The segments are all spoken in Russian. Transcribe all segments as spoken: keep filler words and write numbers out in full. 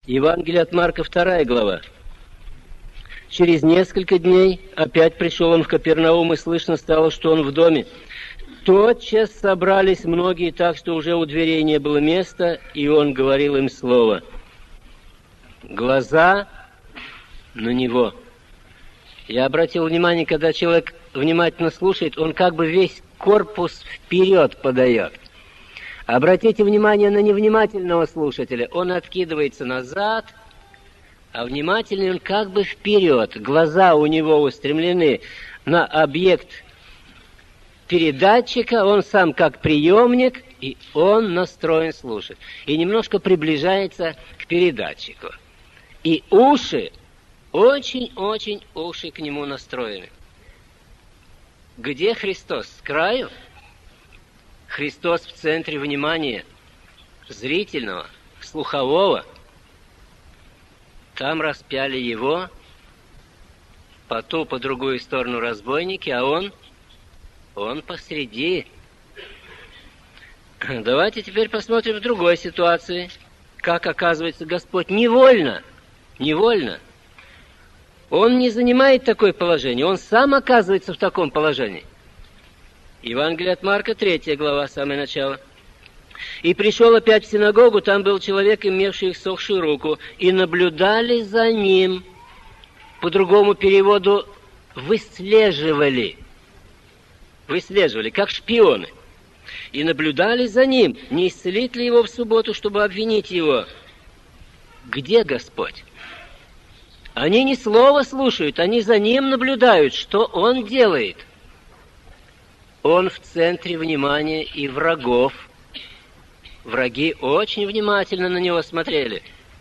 Евангелие от Марка, вторая глава. Через несколько дней опять пришел он в Капернаум, и слышно стало, что он в доме. Тотчас собрались многие так, что уже у дверей не было места, и он говорил им слово. Глаза на него. Я обратил внимание, когда человек внимательно слушает, он как бы весь корпус вперед подает. Обратите внимание на невнимательного слушателя. Он откидывается назад, а внимательный он как бы вперед. Глаза у него устремлены на объект передатчика, он сам как приемник, и он настроен слушать. И немножко приближается к передатчику. И уши, очень-очень уши к нему настроены. Где Христос? С краю? Христос в центре внимания зрительного, слухового. Там распяли его, по ту, по другую сторону разбойники, а он, он посреди. Давайте теперь посмотрим в другой ситуации, как, оказывается, Господь невольно, невольно. Он не занимает такое положение, он сам оказывается в таком положении. Евангелие от Марка, третья глава, самое начало. «И пришел опять в синагогу, там был человек, имевший иссохшую руку, и наблюдали за ним». По другому переводу «выслеживали». Выслеживали, как шпионы. «И наблюдали за ним, не исцелит ли его в субботу, чтобы обвинить его». Где Господь? Они ни слова слушают, они за ним наблюдают, что он делает. Он в центре внимания и врагов. Враги очень внимательно на него смотрели.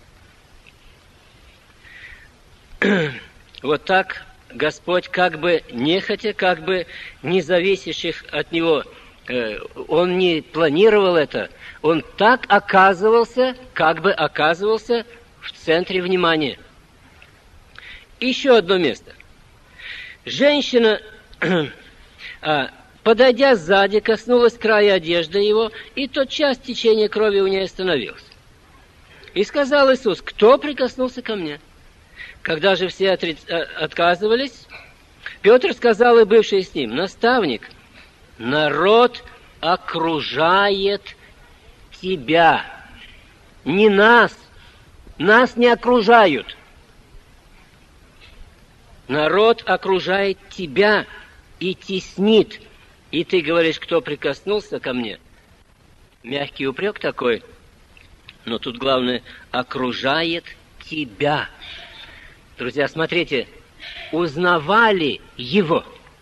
Вот так Господь как бы нехотя, как бы не зависящих от него, э, он не планировал это, он так оказывался, как бы оказывался в центре внимания. Еще одно место. Женщина... а, подойдя сзади, коснулась края одежды его, и тотчас течение крови у нее остановилось. И сказал Иисус: «Кто прикоснулся ко мне?» Когда же все отри... отказывались, Петр сказал и бывший с ним: «Наставник, народ окружает тебя, не нас, нас не окружают. Народ окружает тебя и теснит». И ты говоришь: «Кто прикоснулся ко мне?» Мягкий упрек такой, но тут главное — окружает тебя. Друзья, смотрите, узнавали его,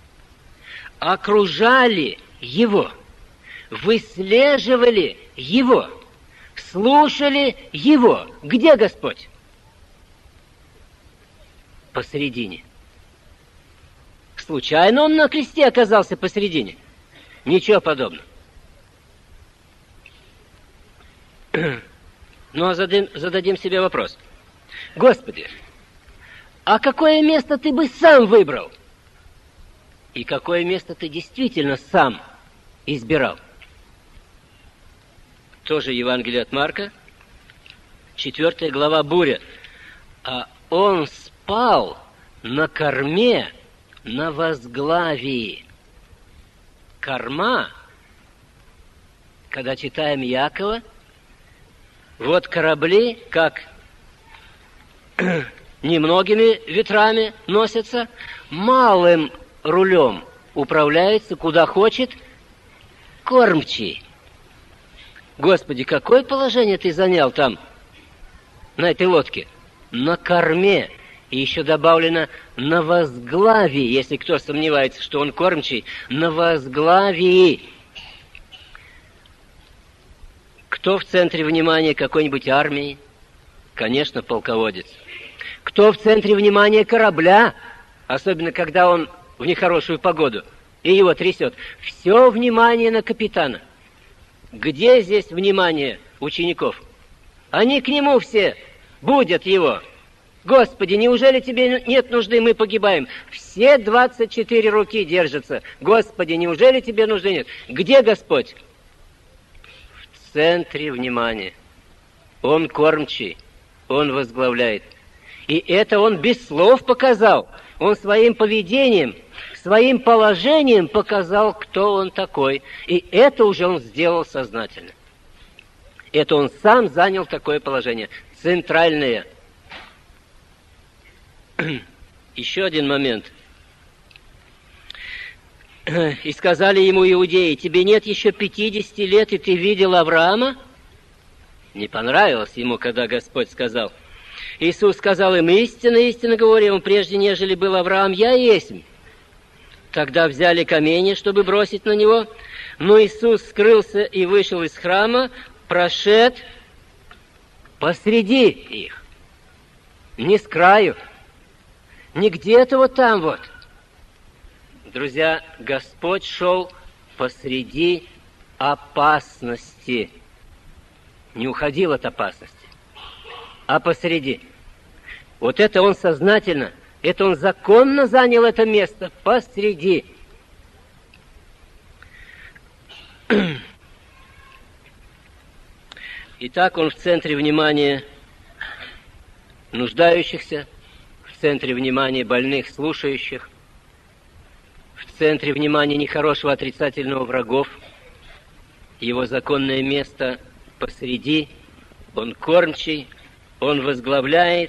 окружали его, выслеживали его, слушали его. Где Господь? Посередине. Случайно он на кресте оказался посередине? Ничего подобного. Ну, а зададим, зададим себе вопрос. Господи, а какое место ты бы сам выбрал? И какое место ты действительно сам избирал? Тоже Евангелие от Марка, четвертая глава, буря. А он спал на корме, на возглавии. Корма, когда читаем Якова, вот корабли, как немногими ветрами носятся, малым рулем управляется куда хочет кормчий. Господи, какое положение ты занял там, на этой лодке? На корме. И еще добавлено «на возглавии», если кто сомневается, что он кормчий, на возглавии. Кто в центре внимания какой-нибудь армии? Конечно, полководец. Кто в центре внимания корабля, особенно когда он в нехорошую погоду, и его трясет? Все внимание на капитана. Где здесь внимание учеников? Они к нему все будят его. Господи, неужели тебе нет нужды, мы погибаем? Все двадцать четыре руки держатся. Господи, неужели тебе нужды нет? Где Господь? В центре внимания. Он кормчий. Он возглавляет. И это Он без слов показал. Он своим поведением, своим положением показал, кто Он такой. И это уже Он сделал сознательно. Это Он сам занял такое положение. Центральное. Еще один момент. И сказали ему иудеи: тебе нет еще пятидесяти лет, и ты видел Авраама? Не понравилось ему, когда Господь сказал. Иисус сказал им: истинно, истинно говорю вам, прежде нежели был Авраам, я есть. Тогда взяли камни, чтобы бросить на него. Но Иисус скрылся и вышел из храма, прошед посреди их. Не с краю, не где-то вот там вот. Друзья, Господь шел посреди опасности. Не уходил от опасности, а посреди. Вот это Он сознательно, это Он законно занял это место посреди. Итак, Он в центре внимания нуждающихся, в центре внимания больных, слушающих, в центре внимания нехорошего, отрицательного врагов. Его законное место посреди. Он кормчий, Он возглавляет.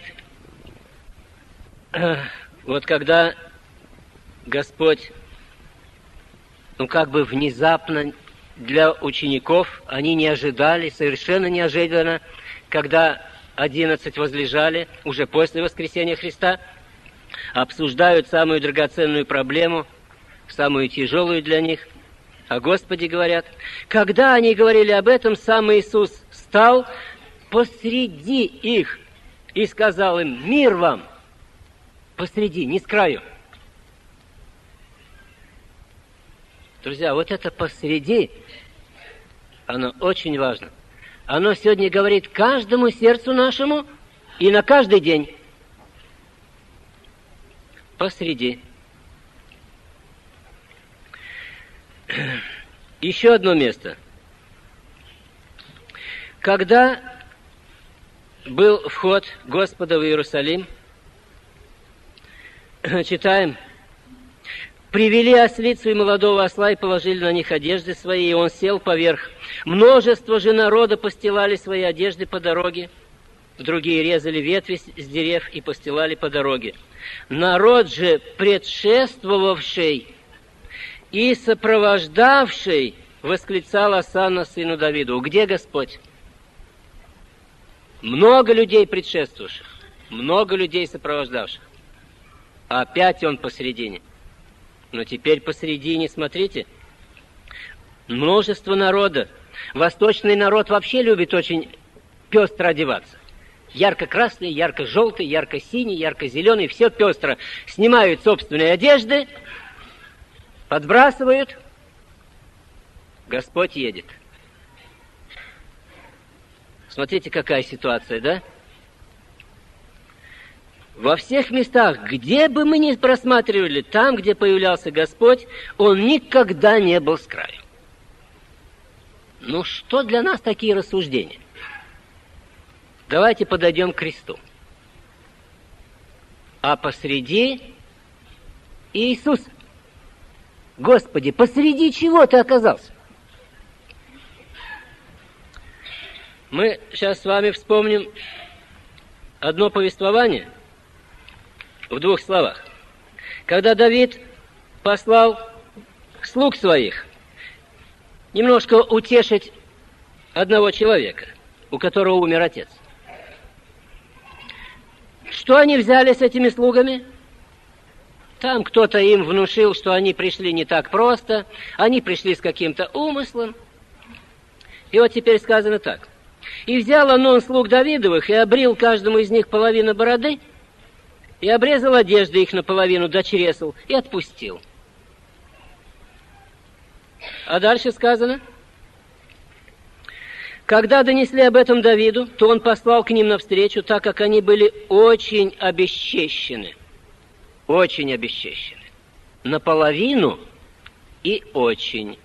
Вот когда Господь, ну как бы внезапно для учеников, они не ожидали, совершенно неожиданно, когда одиннадцать возлежали, уже после воскресения Христа, обсуждают самую драгоценную проблему, самую тяжелую для них, о Господе говорят. Когда они говорили об этом, сам Иисус встал посреди их и сказал им: мир вам! Посреди, не с краю. Друзья, вот это посреди, оно очень важно. Оно сегодня говорит каждому сердцу нашему и на каждый день. Посреди. Еще одно место. Когда был вход Господа в Иерусалим, читаем: привели ослицу и молодого осла и положили на них одежды свои, и он сел поверх. Множество же народа постилали свои одежды по дороге, другие резали ветви с дерев и постилали по дороге. Народ же, предшествовавший и сопровождавший, восклицал осанна сыну Давиду: где Господь? Много людей предшествовавших, много людей сопровождавших. А опять Он посередине. Но теперь посередине, смотрите, множество народа. Восточный народ вообще любит очень пестро одеваться. Ярко-красный, ярко-желтый, ярко-синий, ярко-зеленый, все пестро. Снимают собственные одежды, подбрасывают. Господь едет. Смотрите, какая ситуация, да? Во всех местах, где бы мы ни просматривали, там, где появлялся Господь, Он никогда не был с краю. Ну, что для нас такие рассуждения? Давайте подойдем к кресту. А посреди Иисус. Господи, посреди чего Ты оказался? Мы сейчас с вами вспомним одно повествование в двух словах. Когда Давид послал слуг своих немножко утешить одного человека, у которого умер отец. Что они взяли с этими слугами? Там кто-то им внушил, что они пришли не так просто, они пришли с каким-то умыслом. И вот теперь сказано так. И взял Онон слуг Давидовых и обрил каждому из них половину бороды, и обрезал одежды их наполовину до чресл, и отпустил. А дальше сказано: когда донесли об этом Давиду, то он послал к ним навстречу, так как они были очень обесчещены. Очень обесчещены. Наполовину и очень.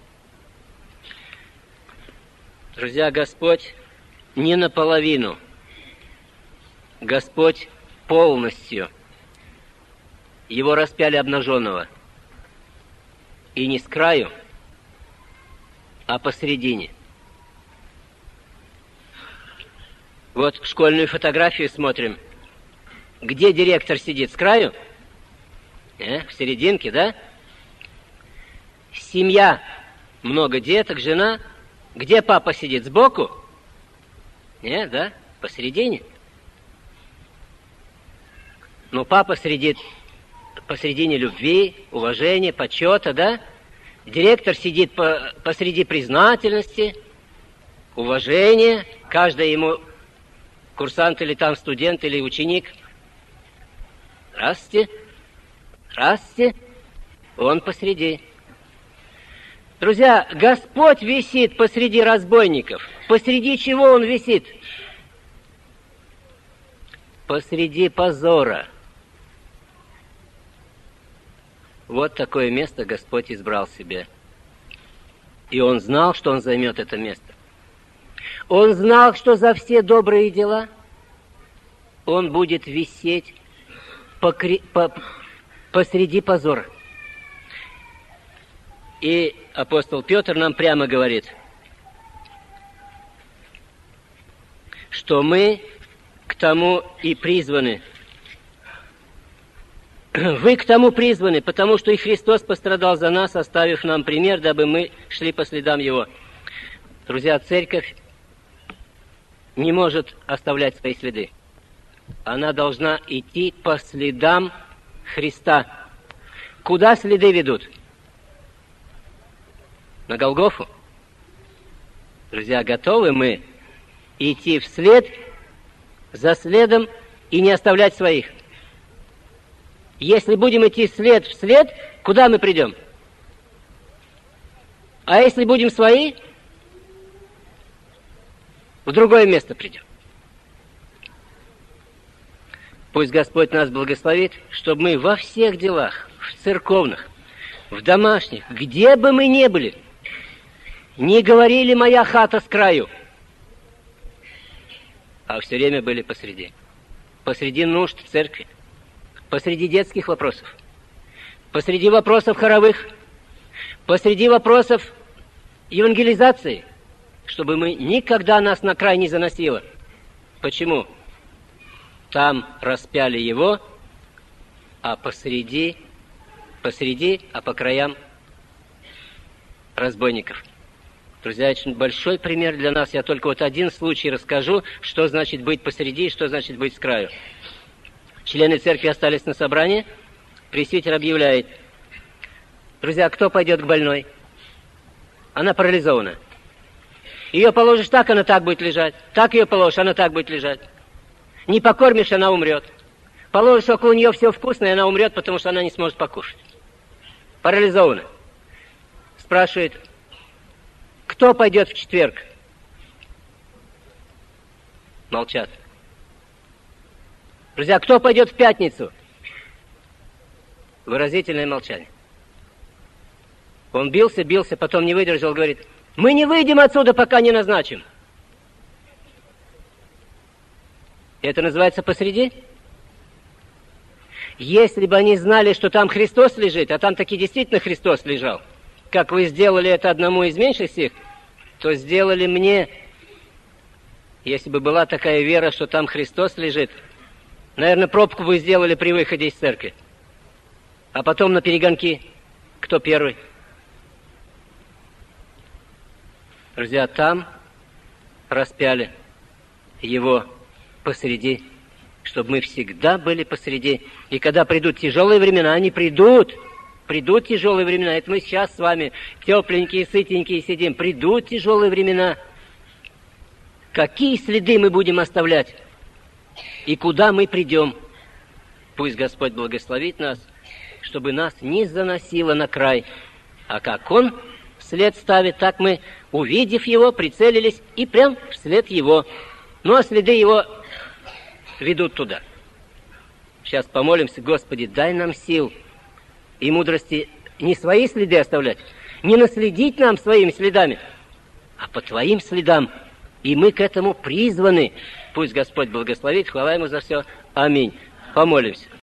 Друзья, Господь не наполовину Господь полностью. Его распяли обнаженного. И не с краю, а посередине. Вот школьную фотографию смотрим. Где директор сидит? С краю? Э, в серединке, да? Семья, много деток, жена. Где папа сидит? Сбоку? Нет, да? Посередине. Но папа сидит посредине любви, уважения, почета, да? Директор сидит по, посреди признательности, уважения. Каждый ему курсант или там студент или ученик. Здравствуйте. Здравствуйте. Он посреди. Друзья, Господь висит посреди разбойников. Посреди чего Он висит? Посреди позора. Вот такое место Господь избрал себе. И Он знал, что Он займет это место. Он знал, что за все добрые дела Он будет висеть покри... по... посреди позора. И апостол Петр нам прямо говорит, что мы к тому и призваны. Вы к тому призваны, потому что и Христос пострадал за нас, оставив нам пример, дабы мы шли по следам Его. Друзья, церковь не может оставлять свои следы. Она должна идти по следам Христа. Куда следы ведут? На Голгофу? Друзья, готовы мы идти вслед за следом и не оставлять своих? Если будем идти след в след, куда мы придем? А если будем свои, в другое место придем. Пусть Господь нас благословит, чтобы мы во всех делах, в церковных, в домашних, где бы мы ни были, не говорили «моя хата с краю», а все время были посреди. Посреди нужд церкви, посреди детских вопросов, посреди вопросов хоровых, посреди вопросов евангелизации, чтобы мы никогда нас на край не заносило. Почему? Там распяли Его, а посреди, посреди, а по краям разбойников. Друзья, очень большой пример для нас. Я только вот один случай расскажу, что значит быть посреди и что значит быть с краю. Члены церкви остались на собрании. Пресвитер объявляет: друзья, кто пойдет к больной? Она парализована. Ее положишь так, она так будет лежать. Так ее положишь, она так будет лежать. Не покормишь, она умрет. Положишь около нее все вкусное, она умрет, потому что она не сможет покушать. Парализована. Спрашивает: кто пойдет в четверг? Молчат. Друзья, кто пойдет в пятницу? Выразительное молчание. Он бился, бился, потом не выдержал, говорит: мы не выйдем отсюда, пока не назначим. Это называется посреди? Если бы они знали, что там Христос лежит, а там таки действительно Христос лежал, как вы сделали это одному из меньших сих, то сделали мне. Если бы была такая вера, что там Христос лежит, наверное, пробку вы сделали при выходе из церкви. А потом на перегонки. Кто первый? Друзья, там распяли Его посреди, чтобы мы всегда были посреди. И когда придут тяжелые времена, они придут. Придут тяжелые времена. Это мы сейчас с вами тепленькие, сытенькие сидим. Придут тяжелые времена. Какие следы мы будем оставлять? И куда мы придем? Пусть Господь благословит нас, чтобы нас не заносило на край. А как Он след ставит, так мы, увидев Его, прицелились и прям вслед Его. Ну, а следы Его ведут туда. Сейчас помолимся: Господи, дай нам сил и мудрости не свои следы оставлять, не наследить нам своими следами, а по Твоим следам. И мы к этому призваны. Пусть Господь благословит, хвала Ему за все. Аминь. Помолимся.